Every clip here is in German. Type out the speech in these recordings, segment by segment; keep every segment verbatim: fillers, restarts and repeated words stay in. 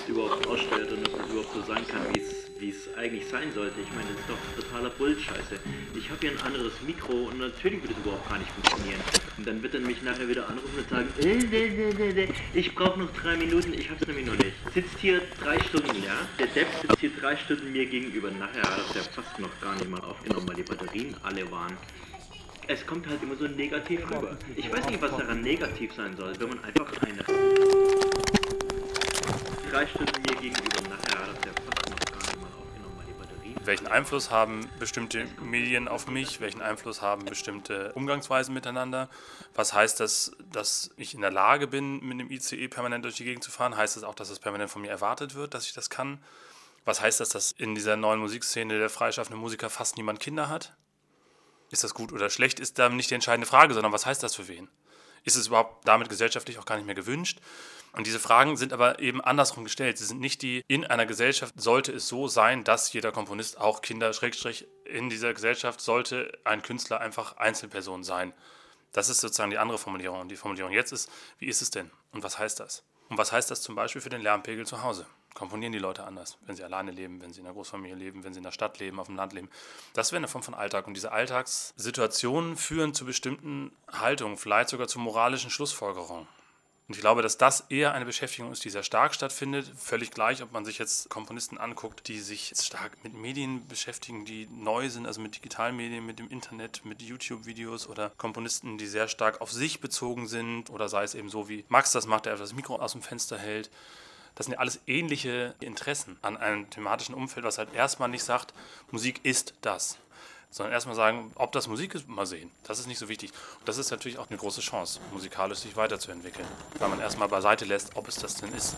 überhaupt aussteuert und ob das überhaupt so sein kann, wie es wie es eigentlich sein sollte. Ich meine, das ist doch totaler Bullscheiße. Ich habe hier ein anderes Mikro und natürlich wird es überhaupt gar nicht funktionieren. Und dann wird er mich nachher wieder anrufen und sagen, äh, äh, äh, äh, ich brauche noch drei Minuten, ich hab's nämlich noch nicht. Sitzt hier drei Stunden, ja? Der Depp sitzt hier drei Stunden mir gegenüber. Nachher hat er ja fast noch gar nicht mal aufgenommen, weil die Batterien alle waren. Es kommt halt immer so negativ rüber. Ich weiß nicht, was daran negativ sein soll, wenn man einfach eine... Drei Stunden mir gegenüber. Nachher hat er ja fast noch gar nicht mal aufgenommen, weil die Batterien... Welchen Einfluss haben bestimmte Medien auf mich? Welchen Einfluss haben bestimmte Umgangsweisen miteinander? Was heißt das, dass ich in der Lage bin, mit dem I C E permanent durch die Gegend zu fahren? Heißt das auch, dass es permanent von mir erwartet wird, dass ich das kann? Was heißt das, dass in dieser neuen Musikszene der freischaffende Musiker fast niemand Kinder hat? Ist das gut oder schlecht, ist da nicht die entscheidende Frage, sondern was heißt das für wen? Ist es überhaupt damit gesellschaftlich auch gar nicht mehr gewünscht? Und diese Fragen sind aber eben andersrum gestellt. Sie sind nicht die, in einer Gesellschaft sollte es so sein, dass jeder Komponist auch Kinder, Schrägstrich, in dieser Gesellschaft sollte ein Künstler einfach Einzelperson sein. Das ist sozusagen die andere Formulierung. Und die Formulierung jetzt ist, wie ist es denn? Und was heißt das? Und was heißt das zum Beispiel für den Lärmpegel zu Hause? Komponieren die Leute anders, wenn sie alleine leben, wenn sie in einer Großfamilie leben, wenn sie in der Stadt leben, auf dem Land leben. Das wäre eine Form von Alltag. Und diese Alltagssituationen führen zu bestimmten Haltungen, vielleicht sogar zu moralischen Schlussfolgerungen. Und ich glaube, dass das eher eine Beschäftigung ist, die sehr stark stattfindet. Völlig gleich, ob man sich jetzt Komponisten anguckt, die sich stark mit Medien beschäftigen, die neu sind, also mit digitalen Medien, mit dem Internet, mit YouTube-Videos oder Komponisten, die sehr stark auf sich bezogen sind oder sei es eben so wie Max das macht, der das Mikro aus dem Fenster hält. Das sind ja alles ähnliche Interessen an einem thematischen Umfeld, was halt erstmal nicht sagt, Musik ist das, sondern erstmal sagen, ob das Musik ist, mal sehen. Das ist nicht so wichtig. Und das ist natürlich auch eine große Chance, musikalisch sich weiterzuentwickeln, weil man erstmal beiseite lässt, ob es das denn ist.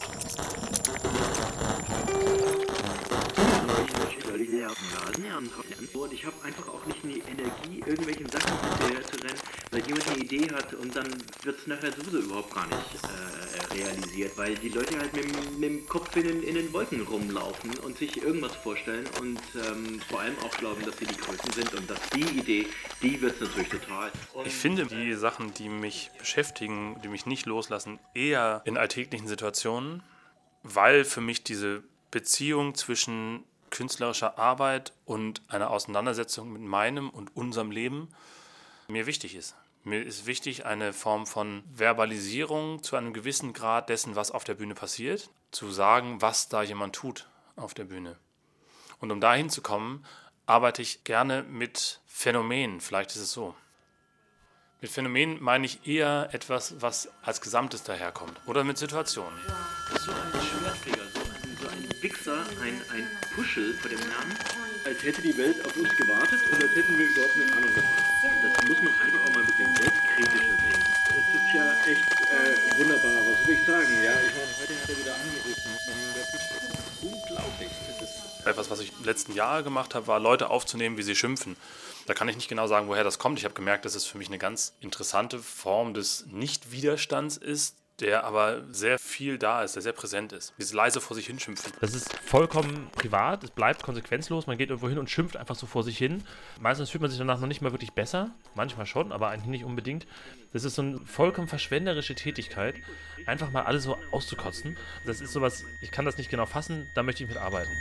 Und ich habe einfach auch nicht die Energie, irgendwelchen Sachen hinterher zu rennen, weil jemand eine Idee hat und dann wird es nachher sowieso überhaupt gar nicht äh, realisiert, weil die Leute halt mit, mit dem Kopf in den, in den Wolken rumlaufen und sich irgendwas vorstellen und ähm, vor allem auch glauben, dass sie die Größten sind und dass die Idee, die wird es natürlich total. Und ich finde die Sachen, die mich beschäftigen, die mich nicht loslassen, eher in alltäglichen Situationen, weil für mich diese Beziehung zwischen künstlerischer Arbeit und einer Auseinandersetzung mit meinem und unserem Leben mir wichtig ist. Mir ist wichtig, eine Form von Verbalisierung zu einem gewissen Grad dessen, was auf der Bühne passiert, zu sagen, was da jemand tut auf der Bühne. Und um dahin zu kommen, arbeite ich gerne mit Phänomenen, vielleicht ist es so. Mit Phänomenen meine ich eher etwas, was als Gesamtes daherkommt oder mit Situationen. So ein Schwertfeger, so ein, so ein Wichser, ein, ein Puschel vor dem Herrn, als hätte die Welt auf uns gewartet und als hätten wir überhaupt eine Ahnung davon. Das muss man einfach auch mal ein bisschen selbstkritischer sehen. Es ist ja echt äh, wunderbar, was soll ich sagen? Ja, ich meine, heute hat er wieder angerufen. Das ist unglaublich. Das ist Etwas, was ich die letzten Jahre gemacht habe, war, Leute aufzunehmen, wie sie schimpfen. Da kann ich nicht genau sagen, woher das kommt. Ich habe gemerkt, dass es für mich eine ganz interessante Form des Nicht-Widerstands ist, der aber sehr viel da ist, der sehr präsent ist. Dieses leise vor sich hinschimpfen. Das ist vollkommen privat, es bleibt konsequenzlos, man geht irgendwo hin und schimpft einfach so vor sich hin. Meistens fühlt man sich danach noch nicht mal wirklich besser, manchmal schon, aber eigentlich nicht unbedingt. Das ist so eine vollkommen verschwenderische Tätigkeit, einfach mal alles so auszukotzen. Das ist sowas, ich kann das nicht genau fassen, da möchte ich mit arbeiten.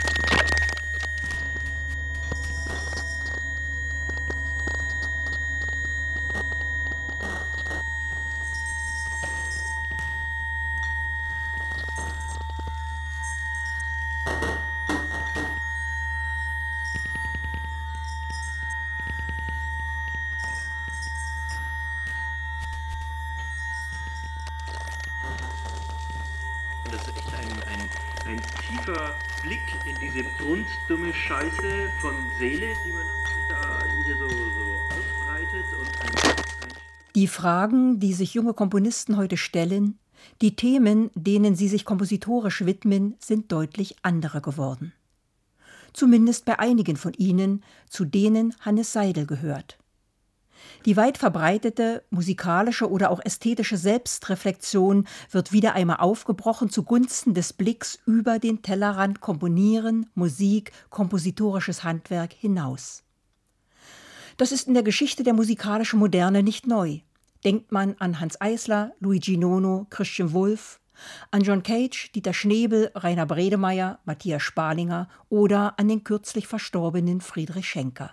Das ist echt ein, ein, ein tiefer Blick in diese brunstdumme Scheiße von Seele, die man da hier so, so ausbreitet. Und ein, ein Die Fragen, die sich junge Komponisten heute stellen, die Themen, denen sie sich kompositorisch widmen, sind deutlich andere geworden. Zumindest bei einigen von ihnen, zu denen Hannes Seidel gehört. Die weit verbreitete musikalische oder auch ästhetische Selbstreflexion wird wieder einmal aufgebrochen zugunsten des Blicks über den Tellerrand Komponieren, Musik, kompositorisches Handwerk hinaus. Das ist in der Geschichte der musikalischen Moderne nicht neu. Denkt man an Hanns Eisler, Luigi Nono, Christian Wulff, An John Cage, Dieter Schnebel, Rainer Bredemeier, Matthias Sparlinger oder an den kürzlich verstorbenen Friedrich Schenker.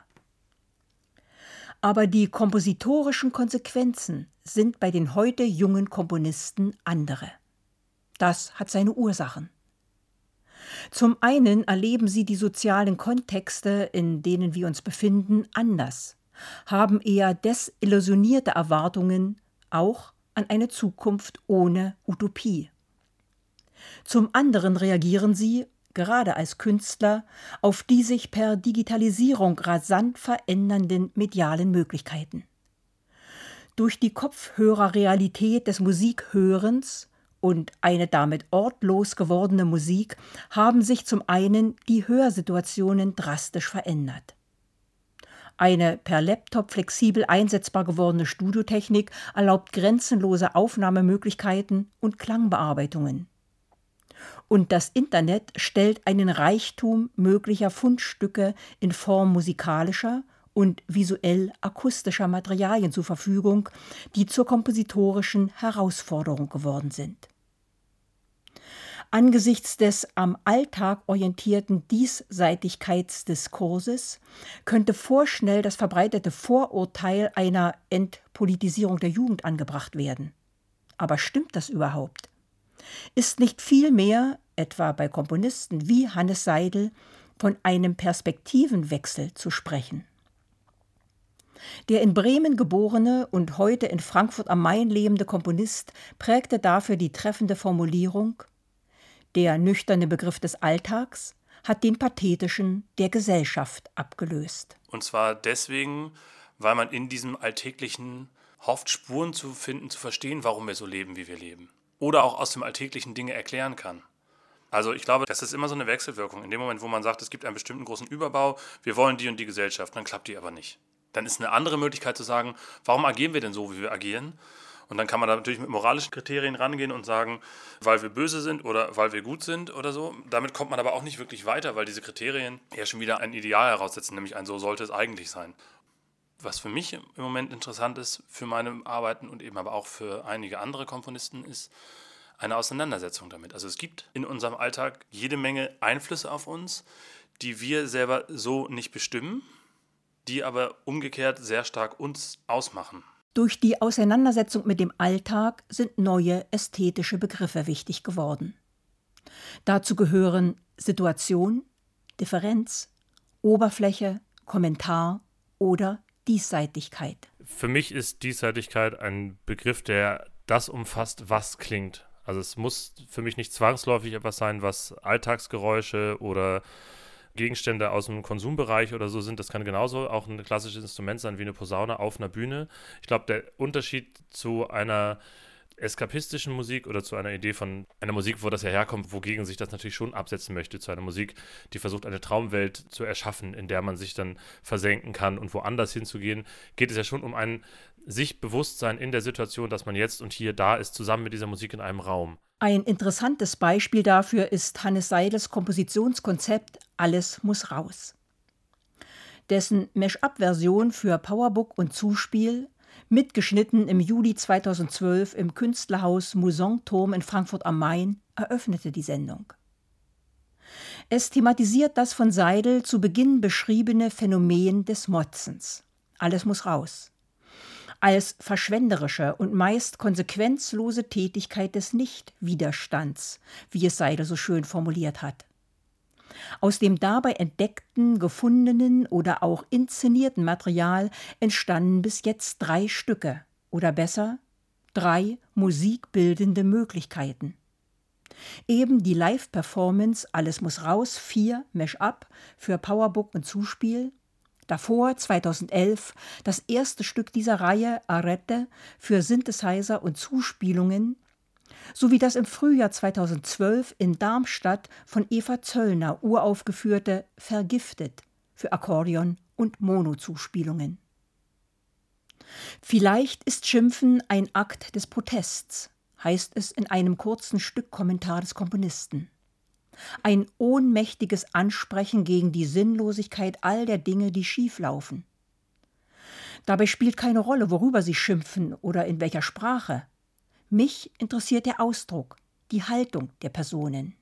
Aber die kompositorischen Konsequenzen sind bei den heute jungen Komponisten andere. Das hat seine Ursachen. Zum einen erleben sie die sozialen Kontexte, in denen wir uns befinden, anders, haben eher desillusionierte Erwartungen, auch an eine Zukunft ohne Utopie. Zum anderen reagieren sie, gerade als Künstler, auf die sich per Digitalisierung rasant verändernden medialen Möglichkeiten. Durch die Kopfhörerrealität des Musikhörens und eine damit ortlos gewordene Musik haben sich zum einen die Hörsituationen drastisch verändert. Eine per Laptop flexibel einsetzbar gewordene Studiotechnik erlaubt grenzenlose Aufnahmemöglichkeiten und Klangbearbeitungen. Und das Internet stellt einen Reichtum möglicher Fundstücke in Form musikalischer und visuell-akustischer Materialien zur Verfügung, die zur kompositorischen Herausforderung geworden sind. Angesichts des am Alltag orientierten Diesseitigkeitsdiskurses könnte vorschnell das verbreitete Vorurteil einer Entpolitisierung der Jugend angebracht werden. Aber stimmt das überhaupt? Ist nicht vielmehr, etwa bei Komponisten wie Hannes Seidel, von einem Perspektivenwechsel zu sprechen? Der in Bremen geborene und heute in Frankfurt am Main lebende Komponist prägte dafür die treffende Formulierung: Der nüchterne Begriff des Alltags hat den pathetischen der Gesellschaft abgelöst. Und zwar deswegen, weil man in diesem Alltäglichen hofft, Spuren zu finden, zu verstehen, warum wir so leben, wie wir leben. Oder auch aus dem Alltäglichen Dinge erklären kann. Also ich glaube, das ist immer so eine Wechselwirkung. In dem Moment, wo man sagt, es gibt einen bestimmten großen Überbau, wir wollen die und die Gesellschaft, dann klappt die aber nicht. Dann ist eine andere Möglichkeit zu sagen, warum agieren wir denn so, wie wir agieren? Und dann kann man da natürlich mit moralischen Kriterien rangehen und sagen, weil wir böse sind oder weil wir gut sind oder so. Damit kommt man aber auch nicht wirklich weiter, weil diese Kriterien ja schon wieder ein Ideal heraussetzen, nämlich ein so sollte es eigentlich sein. Was für mich im Moment interessant ist für meine Arbeiten und eben aber auch für einige andere Komponisten ist eine Auseinandersetzung damit. Also es gibt in unserem Alltag jede Menge Einflüsse auf uns, die wir selber so nicht bestimmen, die aber umgekehrt sehr stark uns ausmachen. Durch die Auseinandersetzung mit dem Alltag sind neue ästhetische Begriffe wichtig geworden. Dazu gehören Situation, Differenz, Oberfläche, Kommentar oder Diesseitigkeit. Für mich ist Diesseitigkeit ein Begriff, der das umfasst, was klingt. Also es muss für mich nicht zwangsläufig etwas sein, was Alltagsgeräusche oder Gegenstände aus dem Konsumbereich oder so sind. Das kann genauso auch ein klassisches Instrument sein wie eine Posaune auf einer Bühne. Ich glaube, der Unterschied zu einer eskapistischen Musik oder zu einer Idee von einer Musik, wo das ja herkommt, wogegen sich das natürlich schon absetzen möchte, zu einer Musik, die versucht, eine Traumwelt zu erschaffen, in der man sich dann versenken kann und woanders hinzugehen, geht es ja schon um ein sich Bewusstsein in der Situation, dass man jetzt und hier da ist, zusammen mit dieser Musik in einem Raum. Ein interessantes Beispiel dafür ist Hannes Seidels Kompositionskonzept Alles muss raus. Dessen Mash-up-Version für Powerbook und Zuspiel, mitgeschnitten im Juli zweitausendzwölf im Künstlerhaus Mousonturm in Frankfurt am Main, eröffnete die Sendung. Es thematisiert das von Seidel zu Beginn beschriebene Phänomen des Motzens. Alles muss raus. Als verschwenderische und meist konsequenzlose Tätigkeit des Nicht-Widerstands, wie es Seidel so schön formuliert hat. Aus dem dabei entdeckten, gefundenen oder auch inszenierten Material entstanden bis jetzt drei Stücke, oder besser, drei musikbildende Möglichkeiten. Eben die Live-Performance Alles muss raus, vier Mash-up für Powerbook und Zuspiel. Davor, zweitausendelf, das erste Stück dieser Reihe, Arrête, für Synthesizer und Zuspielungen, sowie das im Frühjahr zweitausendzwölf in Darmstadt von Eva Zöllner uraufgeführte Vergiftet für Akkordeon und Mono-Zuspielungen. Vielleicht ist Schimpfen ein Akt des Protests, heißt es in einem kurzen Stückkommentar des Komponisten. Ein ohnmächtiges Ansprechen gegen die Sinnlosigkeit all der Dinge, die schieflaufen. Dabei spielt keine Rolle, worüber sie schimpfen oder in welcher Sprache. Mich interessiert der Ausdruck, die Haltung der Personen.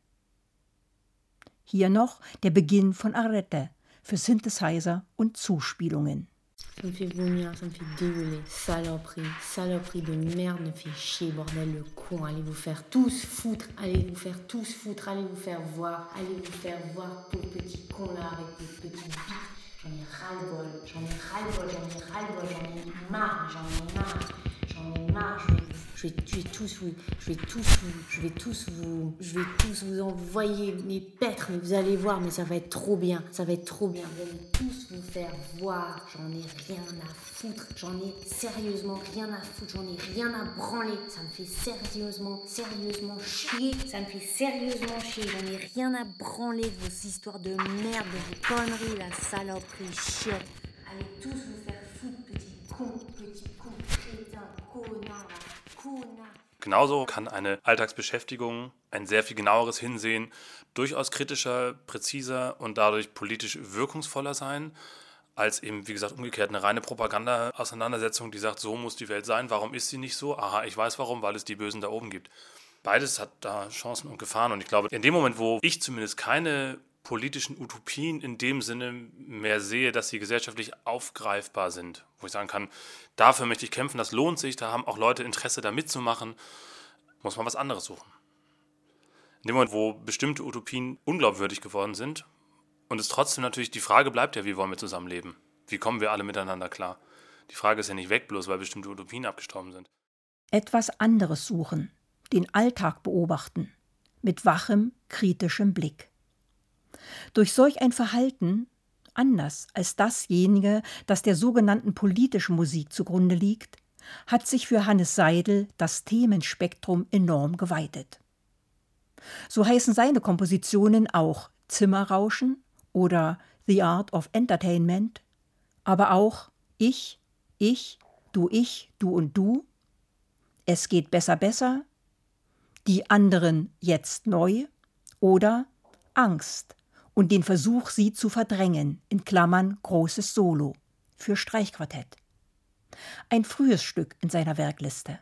Hier noch der Beginn von Arrête für Synthesizer und Zuspielungen. Ça me fait vomir, ça me fait dégueuler. Saloperie, saloperie de merde, me fait chier, bordel, le con. Allez vous faire tous foutre, allez vous faire tous foutre, allez vous faire voir, allez vous faire voir, pauvre petit con là, avec vos petites bites. J'en ai ras-le-bol, j'en ai ras-le-bol, j'en ai ras-le-bol, j'en ai marre, j'en ai marre, j'en ai marre, je vais, je vais, je vais tous vous, je vais tous vous, je vais tous vous, je vais tous vous envoyer mes pêtres, mais vous allez voir, mais ça va être trop bien, ça va être trop bien, vous allez tous vous faire voir, j'en ai rien à foutre, j'en ai sérieusement rien à foutre, j'en ai rien à branler, ça me fait sérieusement, sérieusement chier, ça me fait sérieusement chier, j'en ai rien à branler de vos histoires de merde, de vos conneries, la saloperie, chiotte, allez tous vous faire foutre, petit con, petit con, crétin, connard, connard. Genauso kann eine Alltagsbeschäftigung, ein sehr viel genaueres Hinsehen, durchaus kritischer, präziser und dadurch politisch wirkungsvoller sein, als eben, wie gesagt, umgekehrt eine reine Propaganda-Auseinandersetzung, die sagt, so muss die Welt sein, warum ist sie nicht so? Aha, ich weiß warum, weil es die Bösen da oben gibt. Beides hat da Chancen und Gefahren und ich glaube, in dem Moment, wo ich zumindest keine politischen Utopien in dem Sinne mehr sehe, dass sie gesellschaftlich aufgreifbar sind, wo ich sagen kann, dafür möchte ich kämpfen, das lohnt sich, da haben auch Leute Interesse, da mitzumachen, muss man was anderes suchen. In dem Moment, wo bestimmte Utopien unglaubwürdig geworden sind und es trotzdem natürlich, die Frage bleibt ja, wie wollen wir zusammenleben? Wie kommen wir alle miteinander klar? Die Frage ist ja nicht weg, bloß weil bestimmte Utopien abgestorben sind. Etwas anderes suchen, den Alltag beobachten, mit wachem, kritischem Blick. Durch solch ein Verhalten, anders als dasjenige, das der sogenannten politischen Musik zugrunde liegt, hat sich für Hannes Seidel das Themenspektrum enorm geweitet. So heißen seine Kompositionen auch Zimmerrauschen oder The Art of Entertainment, aber auch Ich, Ich, Du, Ich, Du und Du, Es geht besser, besser, Die anderen jetzt neu oder Angst und den Versuch, sie zu verdrängen, in Klammern großes Solo, für Streichquartett. Ein frühes Stück in seiner Werkliste.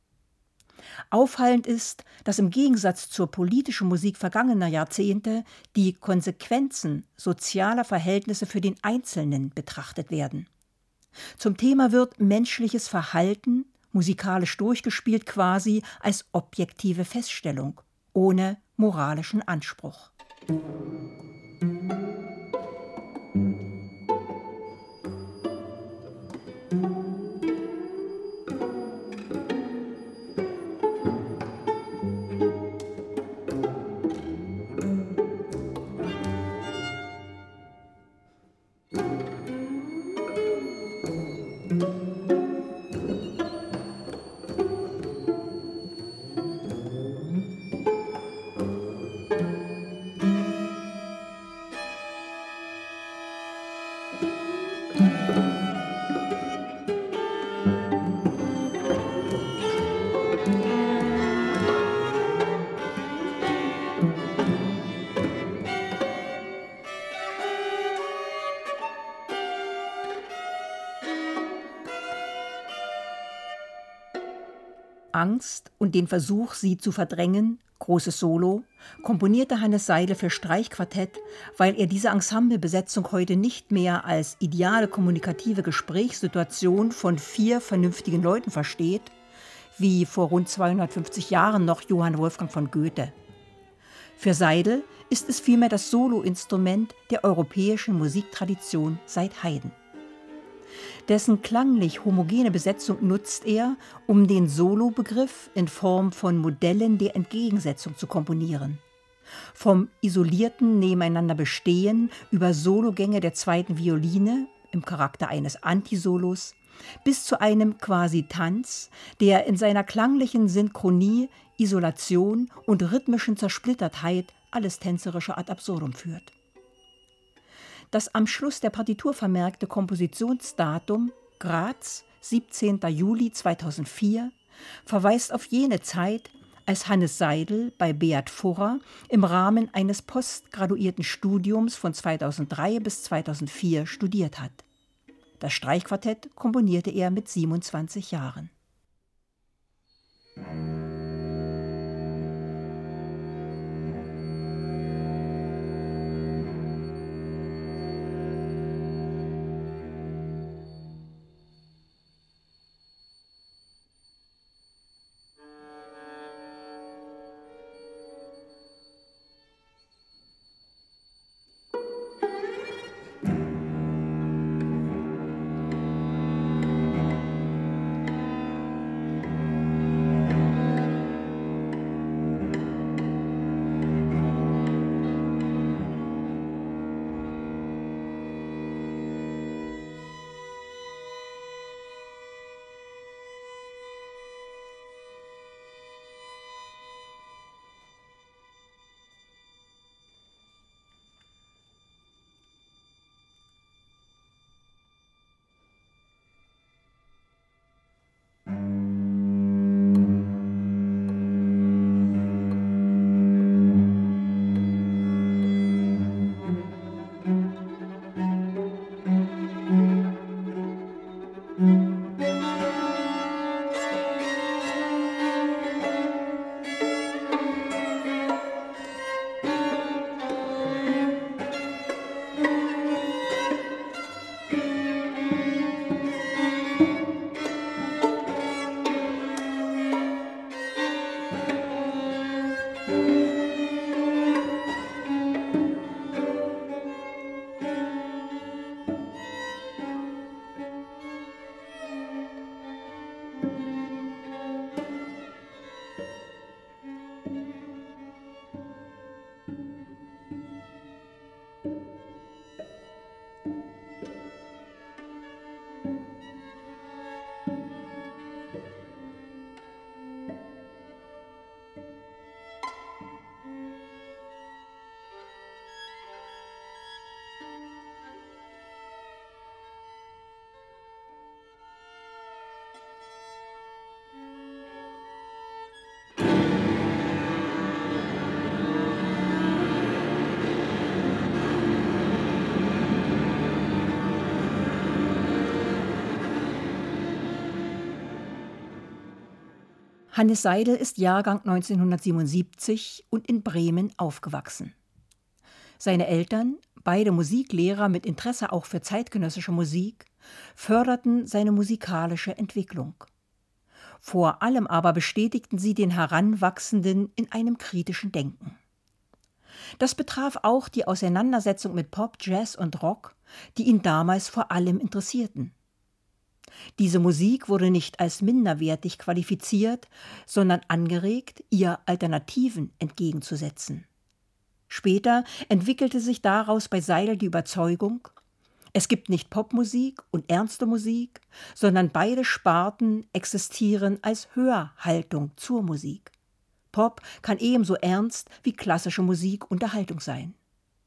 Auffallend ist, dass im Gegensatz zur politischen Musik vergangener Jahrzehnte die Konsequenzen sozialer Verhältnisse für den Einzelnen betrachtet werden. Zum Thema wird menschliches Verhalten, musikalisch durchgespielt quasi, als objektive Feststellung, ohne moralischen Anspruch. Angst und den Versuch, sie zu verdrängen, großes Solo, komponierte Hannes Seidel für Streichquartett, weil er diese Ensemblebesetzung heute nicht mehr als ideale kommunikative Gesprächssituation von vier vernünftigen Leuten versteht, wie vor rund zweihundertfünfzig Jahren noch Johann Wolfgang von Goethe. Für Seidel ist es vielmehr das Soloinstrument der europäischen Musiktradition seit Haydn. Dessen klanglich homogene Besetzung nutzt er, um den Solo-Begriff in Form von Modellen der Entgegensetzung zu komponieren. Vom isolierten Nebeneinanderbestehen über Sologänge der zweiten Violine im Charakter eines Antisolos bis zu einem Quasi-Tanz, der in seiner klanglichen Synchronie, Isolation und rhythmischen Zersplittertheit alles Tänzerische ad absurdum führt. Das am Schluss der Partitur vermerkte Kompositionsdatum Graz, siebzehnter Juli zweitausendvier, verweist auf jene Zeit, als Hannes Seidel bei Beat Furrer im Rahmen eines postgraduierten Studiums von zweitausenddrei bis zweitausendvier studiert hat. Das Streichquartett komponierte er mit siebenundzwanzig Jahren. Hannes Seidel ist Jahrgang neunzehnhundertsiebenundsiebzig und in Bremen aufgewachsen. Seine Eltern, beide Musiklehrer mit Interesse auch für zeitgenössische Musik, förderten seine musikalische Entwicklung. Vor allem aber bestätigten sie den Heranwachsenden in einem kritischen Denken. Das betraf auch die Auseinandersetzung mit Pop, Jazz und Rock, die ihn damals vor allem interessierten. Diese Musik wurde nicht als minderwertig qualifiziert, sondern angeregt, ihr Alternativen entgegenzusetzen. Später entwickelte sich daraus bei Seidel die Überzeugung, es gibt nicht Popmusik und ernste Musik, sondern beide Sparten existieren als Hörhaltung zur Musik. Pop kann ebenso ernst wie klassische Musik Unterhaltung sein.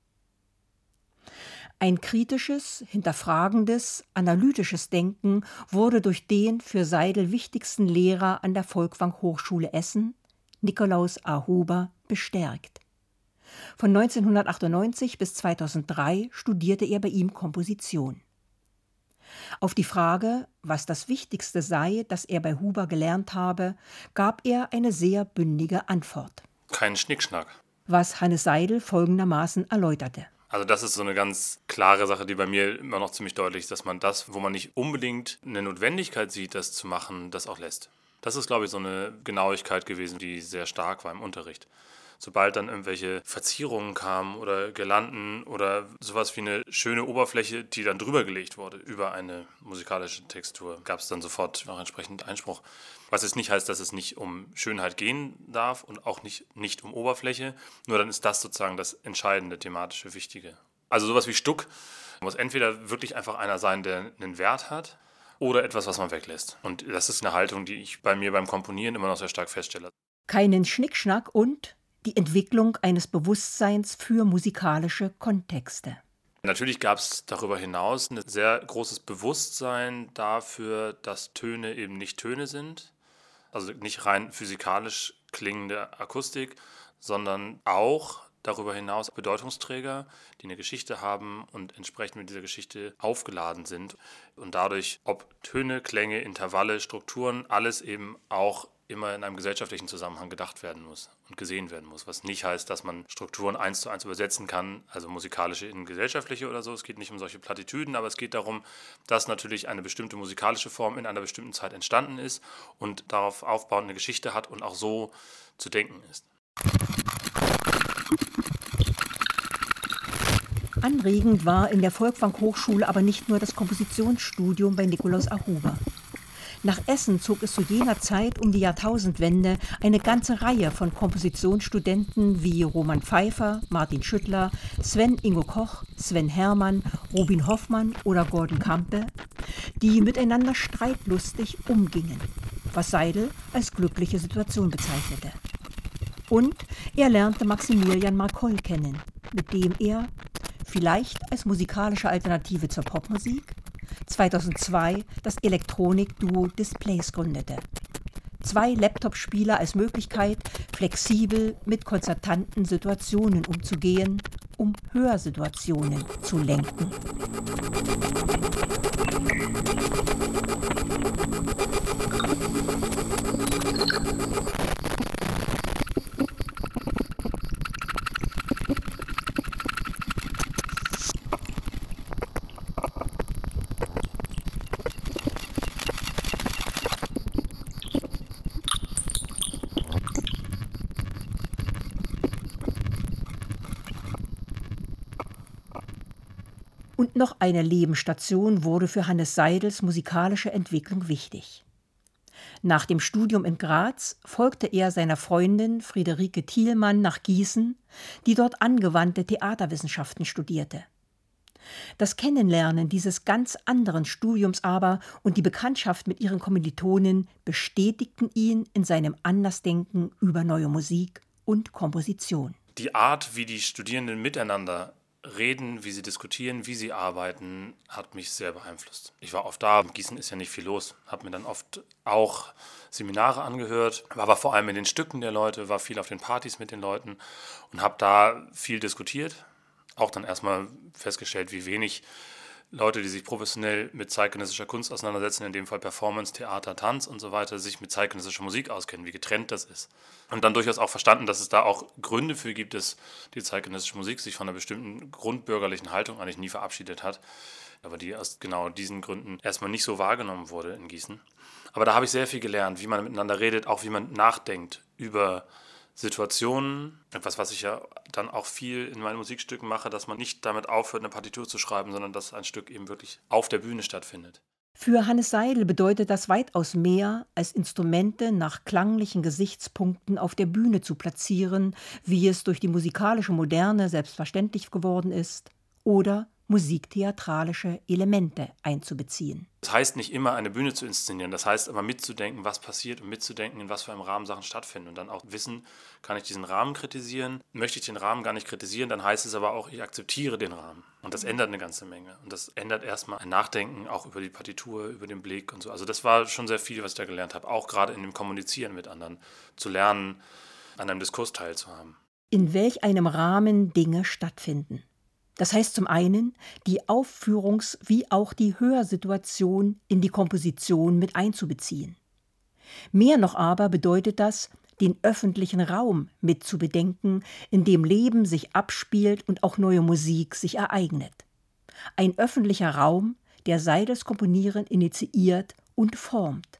Ein kritisches, hinterfragendes, analytisches Denken wurde durch den für Seidel wichtigsten Lehrer an der Folkwang Hochschule Essen, Nikolaus A. Huber, bestärkt. Von neunzehnhundertachtundneunzig bis zweitausenddrei studierte er bei ihm Komposition. Auf die Frage, was das Wichtigste sei, das er bei Huber gelernt habe, gab er eine sehr bündige Antwort. Kein Schnickschnack. Was Hannes Seidel folgendermaßen erläuterte. Also das ist so eine ganz klare Sache, die bei mir immer noch ziemlich deutlich ist, dass man das, wo man nicht unbedingt eine Notwendigkeit sieht, das zu machen, das auch lässt. Das ist, glaube ich, so eine Genauigkeit gewesen, die sehr stark war im Unterricht. Sobald dann irgendwelche Verzierungen kamen oder Girlanden oder sowas wie eine schöne Oberfläche, die dann drüber gelegt wurde, über eine musikalische Textur, gab es dann sofort auch entsprechend Einspruch. Was jetzt nicht heißt, dass es nicht um Schönheit gehen darf und auch nicht, nicht um Oberfläche, nur dann ist das sozusagen das entscheidende, thematische, Wichtige. Also sowas wie Stuck muss entweder wirklich einfach einer sein, der einen Wert hat, oder etwas, was man weglässt. Und das ist eine Haltung, die ich bei mir beim Komponieren immer noch sehr stark feststelle. Keinen Schnickschnack und die Entwicklung eines Bewusstseins für musikalische Kontexte. Natürlich gab es darüber hinaus ein sehr großes Bewusstsein dafür, dass Töne eben nicht Töne sind, also nicht rein physikalisch klingende Akustik, sondern auch darüber hinaus Bedeutungsträger, die eine Geschichte haben und entsprechend mit dieser Geschichte aufgeladen sind. Und dadurch, ob Töne, Klänge, Intervalle, Strukturen, alles eben auch immer in einem gesellschaftlichen Zusammenhang gedacht werden muss und gesehen werden muss. Was nicht heißt, dass man Strukturen eins zu eins übersetzen kann, also musikalische in gesellschaftliche oder so. Es geht nicht um solche Plattitüden, aber es geht darum, dass natürlich eine bestimmte musikalische Form in einer bestimmten Zeit entstanden ist und darauf aufbauend eine Geschichte hat und auch so zu denken ist. Anregend war in der Folkwang Hochschule aber nicht nur das Kompositionsstudium bei Nikolaus A. Huber. Nach Essen zog es zu jener Zeit um die Jahrtausendwende eine ganze Reihe von Kompositionsstudenten wie Roman Pfeiffer, Martin Schüttler, Sven Ingo Koch, Sven Hermann, Robin Hoffmann oder Gordon Campe, die miteinander streitlustig umgingen, was Seidel als glückliche Situation bezeichnete. Und er lernte Maximilian Marcol kennen, mit dem er, vielleicht als musikalische Alternative zur Popmusik, zweitausendzwei das Elektronik-Duo Displays gründete. Zwei Laptop-Spieler als Möglichkeit, flexibel mit konzertanten Situationen umzugehen, um Hörsituationen zu lenken. Und noch eine Lebensstation wurde für Hannes Seidels musikalische Entwicklung wichtig. Nach dem Studium in Graz folgte er seiner Freundin Friederike Thielmann nach Gießen, die dort angewandte Theaterwissenschaften studierte. Das Kennenlernen dieses ganz anderen Studiums aber und die Bekanntschaft mit ihren Kommilitonen bestätigten ihn in seinem Andersdenken über neue Musik und Komposition. Die Art, wie die Studierenden miteinander reden, wie sie diskutieren, wie sie arbeiten, hat mich sehr beeinflusst. Ich war oft da, in Gießen ist ja nicht viel los, habe mir dann oft auch Seminare angehört, war aber vor allem in den Stücken der Leute, war viel auf den Partys mit den Leuten und habe da viel diskutiert. Auch dann erstmal festgestellt, wie wenig Leute, die sich professionell mit zeitgenössischer Kunst auseinandersetzen, in dem Fall Performance, Theater, Tanz und so weiter, sich mit zeitgenössischer Musik auskennen, wie getrennt das ist. Und dann durchaus auch verstanden, dass es da auch Gründe für gibt, dass die zeitgenössische Musik sich von einer bestimmten grundbürgerlichen Haltung eigentlich nie verabschiedet hat, aber die aus genau diesen Gründen erstmal nicht so wahrgenommen wurde in Gießen. Aber da habe ich sehr viel gelernt, wie man miteinander redet, auch wie man nachdenkt über Situationen, etwas, was ich ja dann auch viel in meinen Musikstücken mache, dass man nicht damit aufhört, eine Partitur zu schreiben, sondern dass ein Stück eben wirklich auf der Bühne stattfindet. Für Hannes Seidel bedeutet das weitaus mehr, als Instrumente nach klanglichen Gesichtspunkten auf der Bühne zu platzieren, wie es durch die musikalische Moderne selbstverständlich geworden ist, oder musiktheatralische Elemente einzubeziehen. Das heißt nicht immer, eine Bühne zu inszenieren, das heißt aber mitzudenken, was passiert und mitzudenken, in was für einem Rahmen Sachen stattfinden und dann auch wissen, kann ich diesen Rahmen kritisieren, möchte ich den Rahmen gar nicht kritisieren, dann heißt es aber auch, ich akzeptiere den Rahmen und das ändert eine ganze Menge und das ändert erstmal ein Nachdenken auch über die Partitur, über den Blick und so. Also das war schon sehr viel, was ich da gelernt habe, auch gerade in dem Kommunizieren mit anderen, zu lernen, an einem Diskurs teilzuhaben. In welch einem Rahmen Dinge stattfinden. Das heißt zum einen, die Aufführungs- wie auch die Hörsituation in die Komposition mit einzubeziehen. Mehr noch aber bedeutet das, den öffentlichen Raum mit zu bedenken, in dem Leben sich abspielt und auch neue Musik sich ereignet. Ein öffentlicher Raum, der Seidels Komponieren initiiert und formt.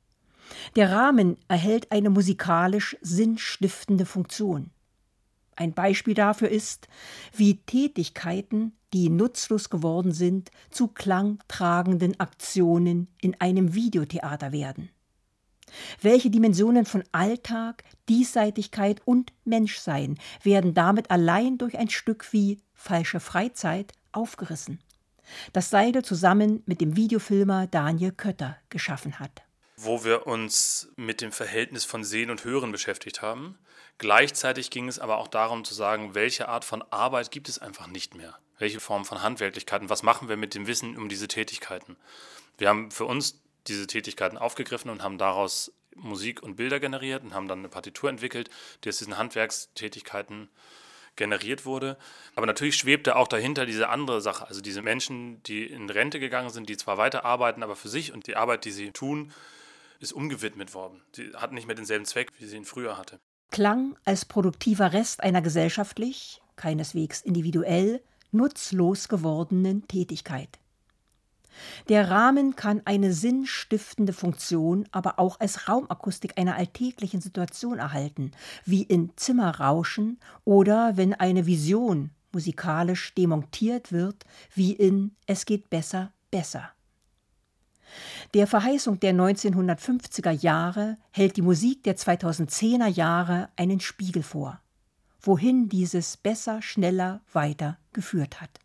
Der Rahmen erhält eine musikalisch sinnstiftende Funktion. Ein Beispiel dafür ist, wie Tätigkeiten, die nutzlos geworden sind, zu klangtragenden Aktionen in einem Videotheater werden. Welche Dimensionen von Alltag, Diesseitigkeit und Menschsein werden damit allein durch ein Stück wie Falsche Freizeit aufgerissen, das Seidel zusammen mit dem Videofilmer Daniel Kötter geschaffen hat. Wo wir uns mit dem Verhältnis von Sehen und Hören beschäftigt haben. Gleichzeitig ging es aber auch darum zu sagen, welche Art von Arbeit gibt es einfach nicht mehr? Welche Form von Handwerklichkeiten? Was machen wir mit dem Wissen um diese Tätigkeiten? Wir haben für uns diese Tätigkeiten aufgegriffen und haben daraus Musik und Bilder generiert und haben dann eine Partitur entwickelt, die aus diesen Handwerkstätigkeiten generiert wurde. Aber natürlich schwebte auch dahinter diese andere Sache, also diese Menschen, die in Rente gegangen sind, die zwar weiter arbeiten, aber für sich und die Arbeit, die sie tun, ist umgewidmet worden. Sie hat nicht mehr denselben Zweck, wie sie ihn früher hatte. Klang als produktiver Rest einer gesellschaftlich, keineswegs individuell, nutzlos gewordenen Tätigkeit. Der Rahmen kann eine sinnstiftende Funktion aber auch als Raumakustik einer alltäglichen Situation erhalten, wie in Zimmerrauschen oder wenn eine Vision musikalisch demontiert wird, wie in Es geht besser, besser. Der Verheißung der neunzehnhundertfünfziger Jahre hält die Musik der zweitausendzehner Jahre einen Spiegel vor, wohin dieses besser, schneller, weiter geführt hat.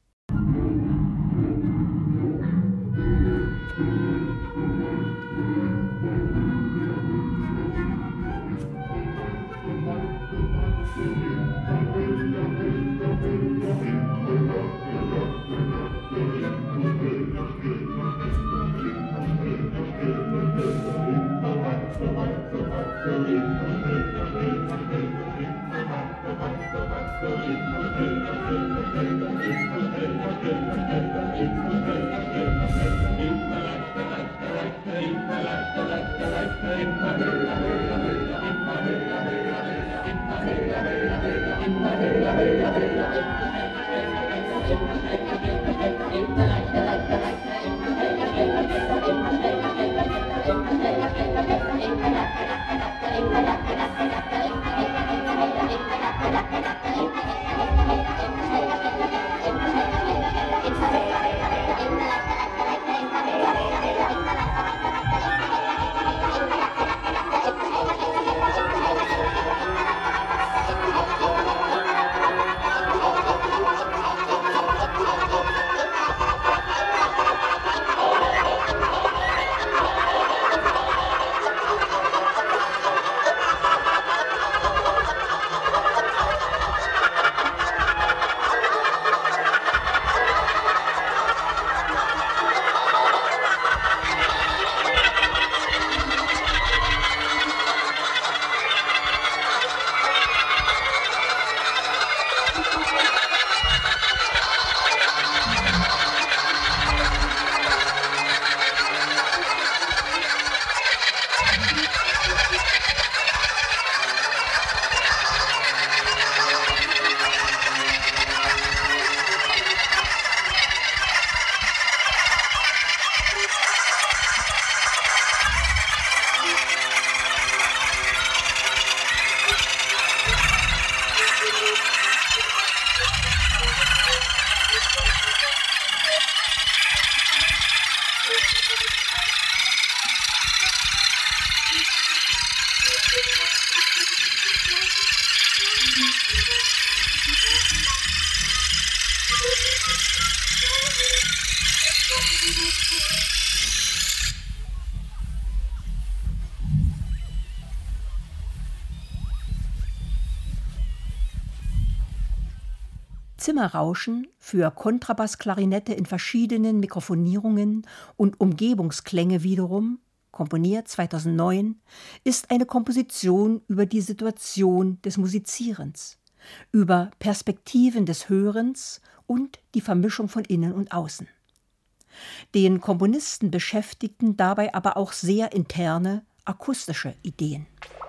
Zimmerrauschen für Kontrabassklarinette in verschiedenen Mikrofonierungen und Umgebungsklänge wiederum, komponiert zweitausendneun, ist eine Komposition über die Situation des Musizierens, über Perspektiven des Hörens und die Vermischung von Innen und Außen. Den Komponisten beschäftigten dabei aber auch sehr interne, akustische Ideen.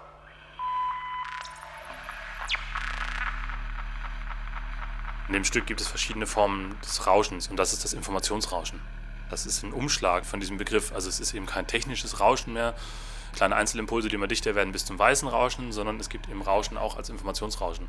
In dem Stück gibt es verschiedene Formen des Rauschens und das ist das Informationsrauschen. Das ist ein Umschlag von diesem Begriff. Also es ist eben kein technisches Rauschen mehr, kleine Einzelimpulse, die immer dichter werden bis zum weißen Rauschen, sondern es gibt eben Rauschen auch als Informationsrauschen.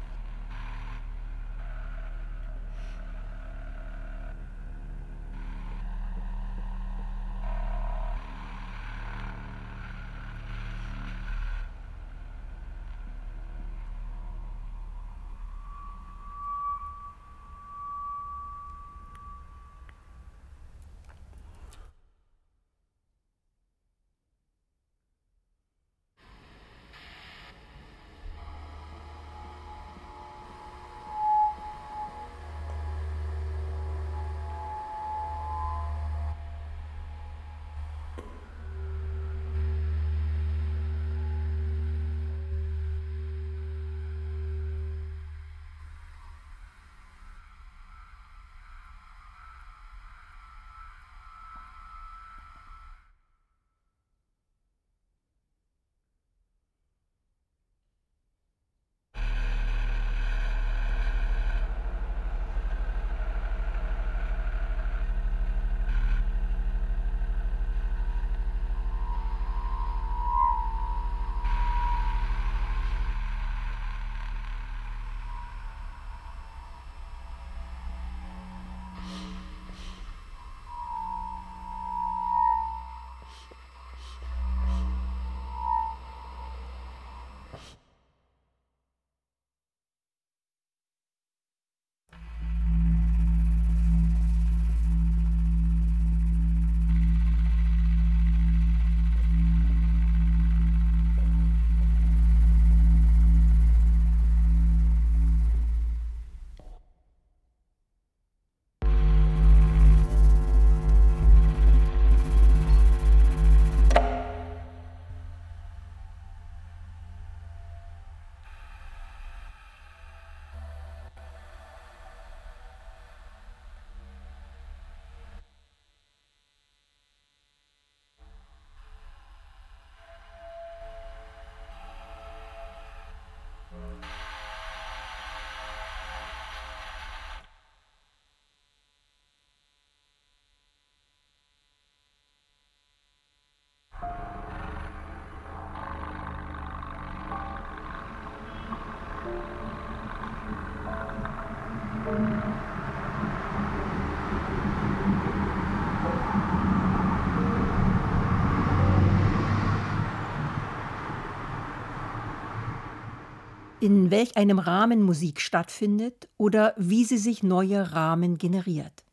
In welch einem Rahmen Musik stattfindet oder wie sie sich neue Rahmen generiert.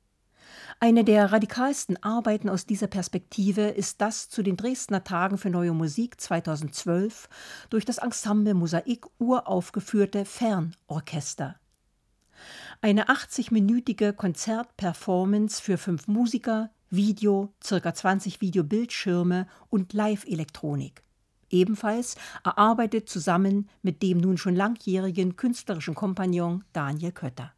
Eine der radikalsten Arbeiten aus dieser Perspektive ist das zu den Dresdner Tagen für Neue Musik zweitausendzwölf durch das Ensemble Mosaik uraufgeführte Fernorchester. Eine achtzigminütige Konzertperformance für fünf Musiker, Video, ca. zwanzig Videobildschirme und Live-Elektronik. Ebenfalls erarbeitet zusammen mit dem nun schon langjährigen künstlerischen Kompagnon Daniel Kötter.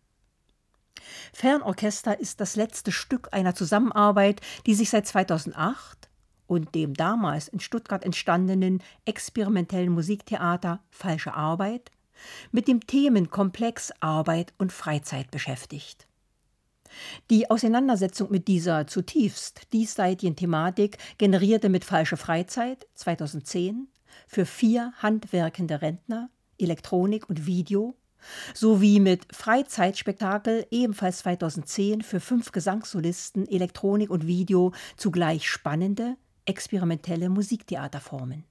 Fernorchester ist das letzte Stück einer Zusammenarbeit, die sich seit zweitausendacht und dem damals in Stuttgart entstandenen experimentellen Musiktheater Falsche Arbeit mit dem Themenkomplex Arbeit und Freizeit beschäftigt. Die Auseinandersetzung mit dieser zutiefst diesseitigen Thematik generierte mit Falsche Freizeit zweitausendzehn für vier handwerkende Rentner Elektronik und Video sowie mit Freizeitspektakel ebenfalls zweitausendzehn für fünf Gesangssolisten Elektronik und Video zugleich spannende, experimentelle Musiktheaterformen.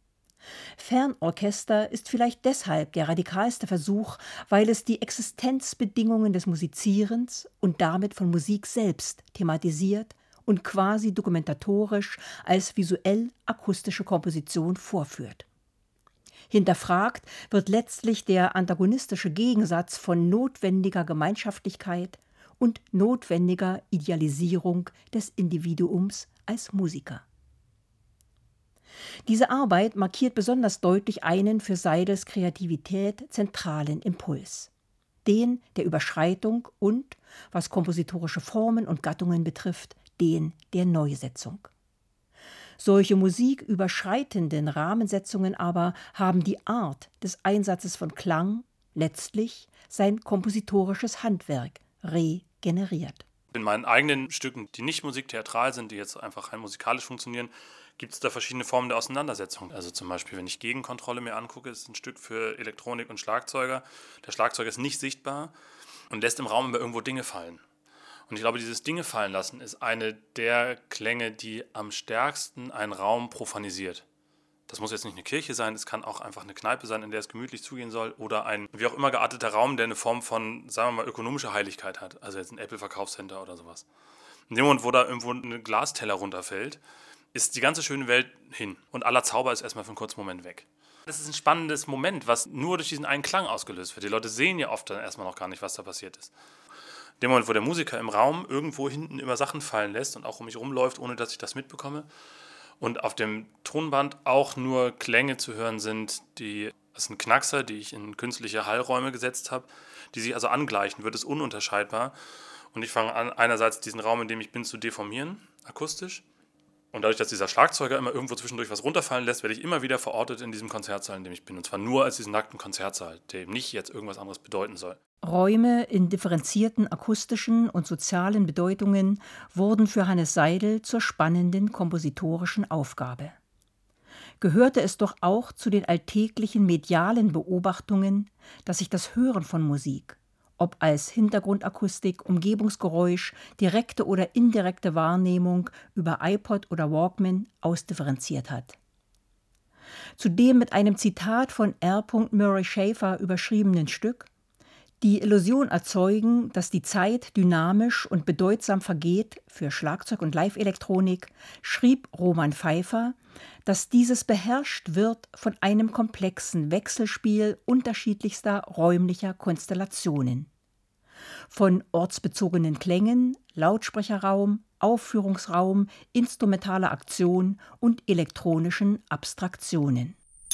Fernorchester ist vielleicht deshalb der radikalste Versuch, weil es die Existenzbedingungen des Musizierens und damit von Musik selbst thematisiert und quasi dokumentatorisch als visuell-akustische Komposition vorführt. Hinterfragt wird letztlich der antagonistische Gegensatz von notwendiger Gemeinschaftlichkeit und notwendiger Idealisierung des Individuums als Musiker. Diese Arbeit markiert besonders deutlich einen für Seidels Kreativität zentralen Impuls, den der Überschreitung und, was kompositorische Formen und Gattungen betrifft, den der Neusetzung. Solche musiküberschreitenden Rahmensetzungen aber haben die Art des Einsatzes von Klang letztlich sein kompositorisches Handwerk regeneriert. In meinen eigenen Stücken, die nicht musiktheatral sind, die jetzt einfach rein musikalisch funktionieren, gibt es da verschiedene Formen der Auseinandersetzung. Also zum Beispiel, wenn ich Gegenkontrolle mir angucke, ist ein Stück für Elektronik und Schlagzeuger. Der Schlagzeuger ist nicht sichtbar und lässt im Raum immer irgendwo Dinge fallen. Und ich glaube, dieses Dinge fallen lassen ist eine der Klänge, die am stärksten einen Raum profanisiert. Das muss jetzt nicht eine Kirche sein, es kann auch einfach eine Kneipe sein, in der es gemütlich zugehen soll, oder ein wie auch immer gearteter Raum, der eine Form von, sagen wir mal, ökonomischer Heiligkeit hat. Also jetzt ein Apple-Verkaufscenter oder sowas. In dem Moment, wo da irgendwo ein Glasteller runterfällt, ist die ganze schöne Welt hin und aller Zauber ist erstmal für einen kurzen Moment weg. Das ist ein spannendes Moment, was nur durch diesen einen Klang ausgelöst wird. Die Leute sehen ja oft dann erstmal noch gar nicht, was da passiert ist. In dem Moment, wo der Musiker im Raum irgendwo hinten immer Sachen fallen lässt und auch um mich rumläuft, ohne dass ich das mitbekomme, und auf dem Tonband auch nur Klänge zu hören sind, die, das sind Knackser, die ich in künstliche Hallräume gesetzt habe, die sich also angleichen, wird es ununterscheidbar. Und ich fange an, einerseits diesen Raum, in dem ich bin, zu deformieren, akustisch. Und dadurch, dass dieser Schlagzeuger immer irgendwo zwischendurch was runterfallen lässt, werde ich immer wieder verortet in diesem Konzertsaal, in dem ich bin. Und zwar nur als diesen nackten Konzertsaal, der eben nicht jetzt irgendwas anderes bedeuten soll. Räume in differenzierten akustischen und sozialen Bedeutungen wurden für Hannes Seidel zur spannenden kompositorischen Aufgabe. Gehörte es doch auch zu den alltäglichen medialen Beobachtungen, dass sich das Hören von Musik, ob als Hintergrundakustik, Umgebungsgeräusch, direkte oder indirekte Wahrnehmung über iPod oder Walkman ausdifferenziert hat. Zu dem mit einem Zitat von R. Murray Schafer überschriebenen Stück die Illusion erzeugen, dass die Zeit dynamisch und bedeutsam vergeht für Schlagzeug und Live-Elektronik, schrieb Roman Pfeiffer, dass dieses beherrscht wird von einem komplexen Wechselspiel unterschiedlichster räumlicher Konstellationen. Von ortsbezogenen Klängen, Lautsprecherraum, Aufführungsraum, instrumentaler Aktion und elektronischen Abstraktionen.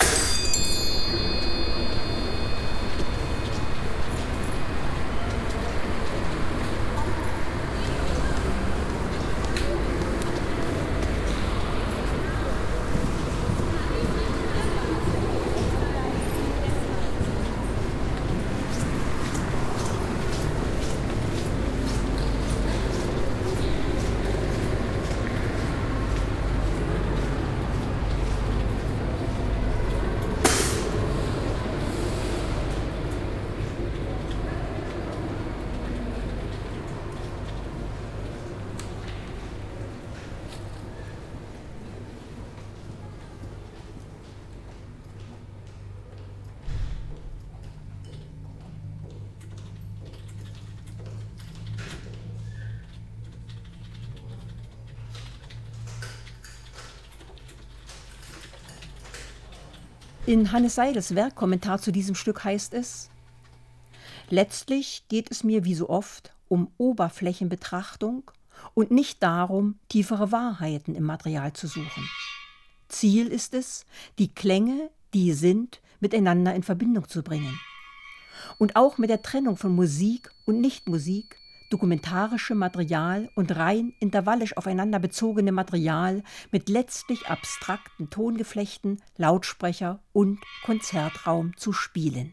In Hannes Seidels Werkkommentar zu diesem Stück heißt es: Letztlich geht es mir wie so oft um Oberflächenbetrachtung und nicht darum, tiefere Wahrheiten im Material zu suchen. Ziel ist es, die Klänge, die sind, miteinander in Verbindung zu bringen. Und auch mit der Trennung von Musik und Nichtmusik, dokumentarischem Material und rein intervallisch aufeinander bezogene Material mit letztlich abstrakten Tongeflechten, Lautsprecher und Konzertraum zu spielen.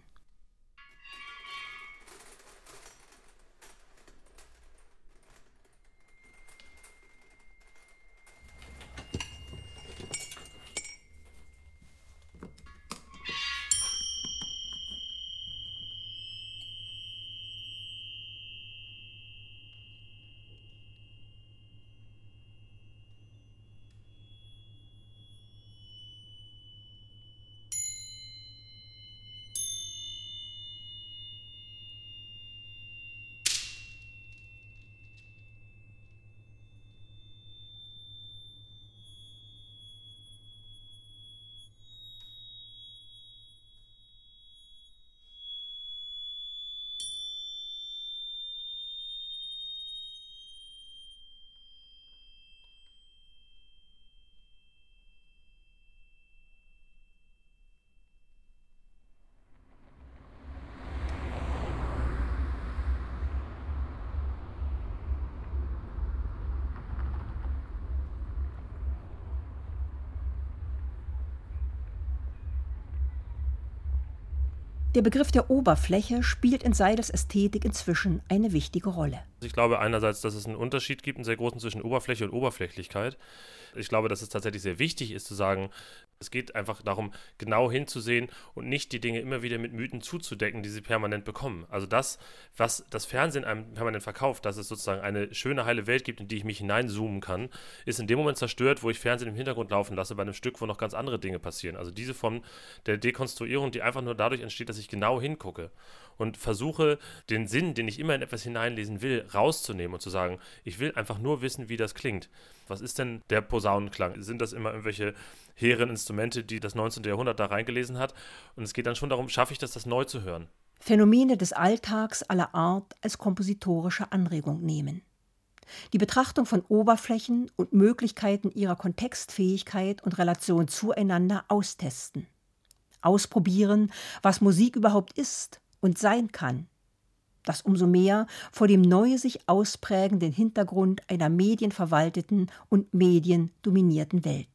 Der Begriff der Oberfläche spielt in Seidels Ästhetik inzwischen eine wichtige Rolle. Ich glaube einerseits, dass es einen Unterschied gibt, einen sehr großen zwischen Oberfläche und Oberflächlichkeit. Ich glaube, dass es tatsächlich sehr wichtig ist zu sagen, es geht einfach darum, genau hinzusehen und nicht die Dinge immer wieder mit Mythen zuzudecken, die sie permanent bekommen. Also das, was das Fernsehen einem permanent verkauft, dass es sozusagen eine schöne, heile Welt gibt, in die ich mich hineinzoomen kann, ist in dem Moment zerstört, wo ich Fernsehen im Hintergrund laufen lasse, bei einem Stück, wo noch ganz andere Dinge passieren. Also diese Form der Dekonstruierung, die einfach nur dadurch entsteht, dass ich genau hingucke und versuche, den Sinn, den ich immer in etwas hineinlesen will, rauszunehmen und zu sagen, ich will einfach nur wissen, wie das klingt. Was ist denn der Posaunenklang? Sind das immer irgendwelche hehren Instrumente, die das neunzehnte. Jahrhundert da reingelesen hat? Und es geht dann schon darum, schaffe ich das, das neu zu hören? Phänomene des Alltags aller Art als kompositorische Anregung nehmen. Die Betrachtung von Oberflächen und Möglichkeiten ihrer Kontextfähigkeit und Relation zueinander austesten. Ausprobieren, was Musik überhaupt ist und sein kann. Das umso mehr vor dem neu sich ausprägenden Hintergrund einer medienverwalteten und mediendominierten Welt.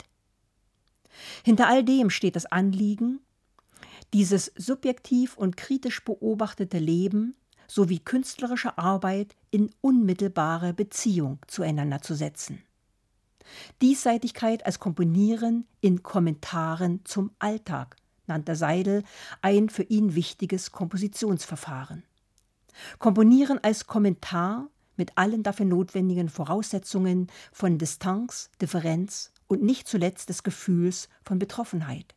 Hinter all dem steht das Anliegen, dieses subjektiv und kritisch beobachtete Leben sowie künstlerische Arbeit in unmittelbare Beziehung zueinander zu setzen. Diesseitigkeit als Komponieren in Kommentaren zum Alltag, nannte Seidel ein für ihn wichtiges Kompositionsverfahren. Komponieren als Kommentar mit allen dafür notwendigen Voraussetzungen von Distanz, Differenz und nicht zuletzt des Gefühls von Betroffenheit.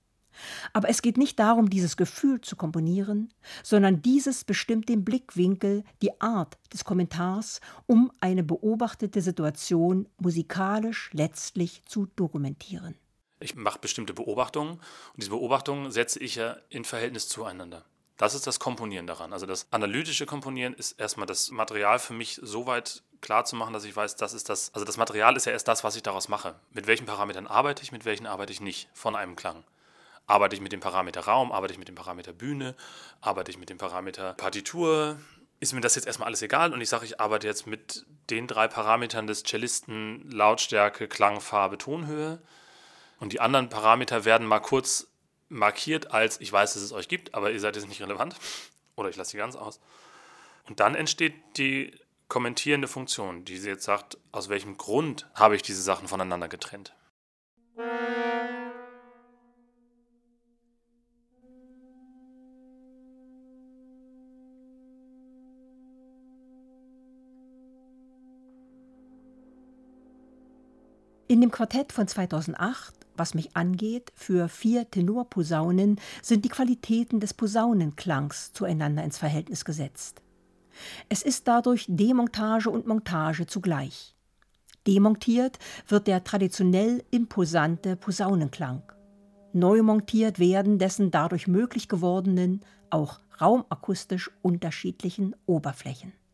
Aber es geht nicht darum, dieses Gefühl zu komponieren, sondern dieses bestimmt den Blickwinkel, die Art des Kommentars, um eine beobachtete Situation musikalisch letztlich zu dokumentieren. Ich mache bestimmte Beobachtungen und diese Beobachtungen setze ich ja in Verhältnis zueinander. Das ist das Komponieren daran. Also das analytische Komponieren ist erstmal das Material für mich so weit klar zu machen, dass ich weiß, das ist das. Also das Material ist ja erst das, was ich daraus mache. Mit welchen Parametern arbeite ich, mit welchen arbeite ich nicht von einem Klang. Arbeite ich mit dem Parameter Raum, arbeite ich mit dem Parameter Bühne, arbeite ich mit dem Parameter Partitur. Ist mir das jetzt erstmal alles egal und ich sage, ich arbeite jetzt mit den drei Parametern des Cellisten Lautstärke, Klang, Farbe, Tonhöhe. Und die anderen Parameter werden mal kurz markiert als, ich weiß, dass es euch gibt, aber ihr seid jetzt nicht relevant. Oder ich lasse sie ganz aus. Und dann entsteht die kommentierende Funktion, die jetzt sagt, aus welchem Grund habe ich diese Sachen voneinander getrennt. In dem Quartett von zweitausendacht, was mich angeht, für vier Tenorposaunen sind die Qualitäten des Posaunenklangs zueinander ins Verhältnis gesetzt. Es ist dadurch Demontage und Montage zugleich. Demontiert wird der traditionell imposante Posaunenklang. Neu montiert werden dessen dadurch möglich gewordenen, auch raumakustisch unterschiedlichen Oberflächen.